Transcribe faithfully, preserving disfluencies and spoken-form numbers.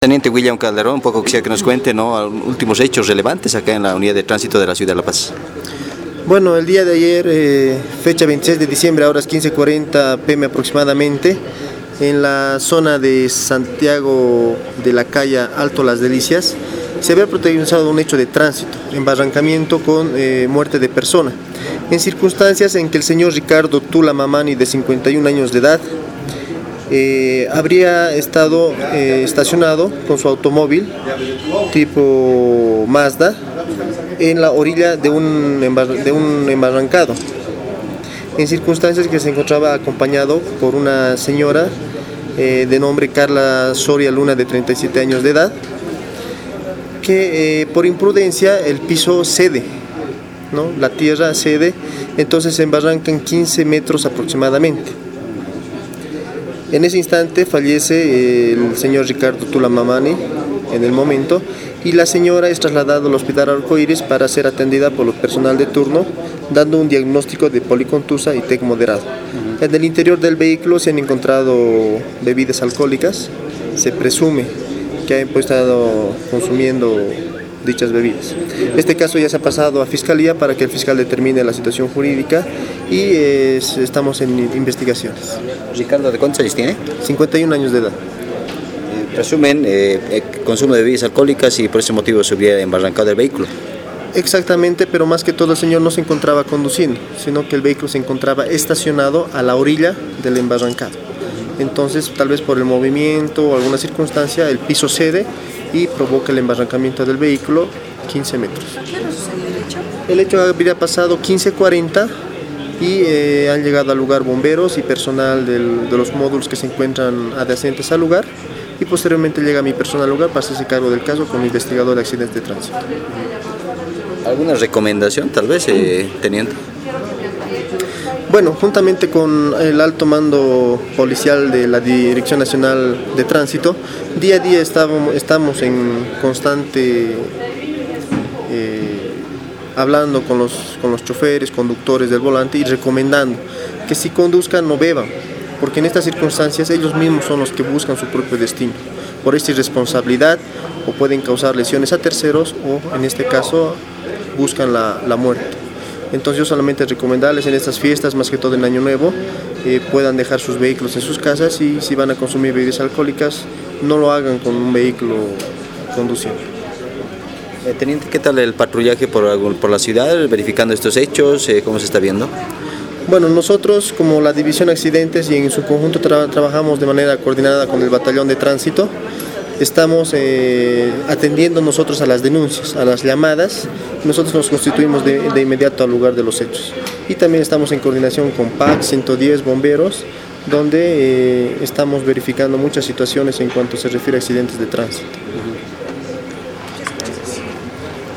Teniente William Calderón, un poco quisiera que nos cuente, ¿no?, últimos hechos relevantes acá en la unidad de tránsito de la ciudad de La Paz. Bueno, el día de ayer, eh, fecha veintiséis de diciembre, a horas quince cuarenta pm aproximadamente, en la zona de Santiago de la calle Alto Las Delicias, se había protagonizado un hecho de tránsito, embarrancamiento con eh, muerte de persona, en circunstancias en que el señor Ricardo Tula Mamani, de cincuenta y un años de edad, Eh, habría estado eh, estacionado con su automóvil tipo Mazda en la orilla de un, de un embarrancado, en circunstancias que se encontraba acompañado por una señora eh, de nombre Carla Soria Luna, de treinta y siete años de edad, que eh, por imprudencia el piso cede, ¿no? La tierra cede, entonces se embarrancan quince metros aproximadamente. En ese instante fallece el señor Ricardo Tula Mamani en el momento, y la señora es trasladada al Hospital Arcoíris para ser atendida por el personal de turno, dando un diagnóstico de policontusa y T E C moderado. Uh-huh. En el interior del vehículo se han encontrado bebidas alcohólicas. Se presume que han estado consumiendo dichas bebidas. Este caso ya se ha pasado a Fiscalía para que el fiscal determine la situación jurídica y eh, estamos en investigaciones. Ricardo, ¿de cuántos años tiene? cincuenta y un años de edad. Eh, presumen eh, consumo de bebidas alcohólicas y por ese motivo se hubiera embarrancado el vehículo. Exactamente, pero más que todo el señor no se encontraba conduciendo, sino que el vehículo se encontraba estacionado a la orilla del embarrancado. Entonces, tal vez por el movimiento o alguna circunstancia, el piso cede y provoca el embarrancamiento del vehículo quince metros. ¿Qué hora sucedió el hecho? El hecho habría pasado quince cuarenta y eh, han llegado al lugar bomberos y personal del, de los módulos que se encuentran adyacentes al lugar, y posteriormente llega mi personal al lugar para hacerse cargo del caso con el investigador de accidentes de tránsito. ¿Alguna recomendación tal vez, eh, teniente? Bueno, juntamente con el alto mando policial de la Dirección Nacional de Tránsito, día a día estamos, estamos en constante eh, hablando con los, con los choferes, conductores del volante, y recomendando que si conduzcan no beban, porque en estas circunstancias ellos mismos son los que buscan su propio destino, por esta irresponsabilidad, o pueden causar lesiones a terceros o en este caso buscan la, la muerte. Entonces yo solamente recomendarles en estas fiestas, más que todo en Año Nuevo, eh, puedan dejar sus vehículos en sus casas, y si van a consumir bebidas alcohólicas, no lo hagan con un vehículo conduciendo. Eh, teniente, ¿qué tal el patrullaje por, por la ciudad, verificando estos hechos? Eh, ¿Cómo se está viendo? Bueno, nosotros como la División Accidentes y en su conjunto tra trabajamos de manera coordinada con el Batallón de Tránsito. Estamos eh, atendiendo nosotros a las denuncias, a las llamadas. Nosotros nos constituimos de, de inmediato al lugar de los hechos. Y también estamos en coordinación con P A C, ciento diez, bomberos, donde eh, estamos verificando muchas situaciones en cuanto se refiere a accidentes de tránsito.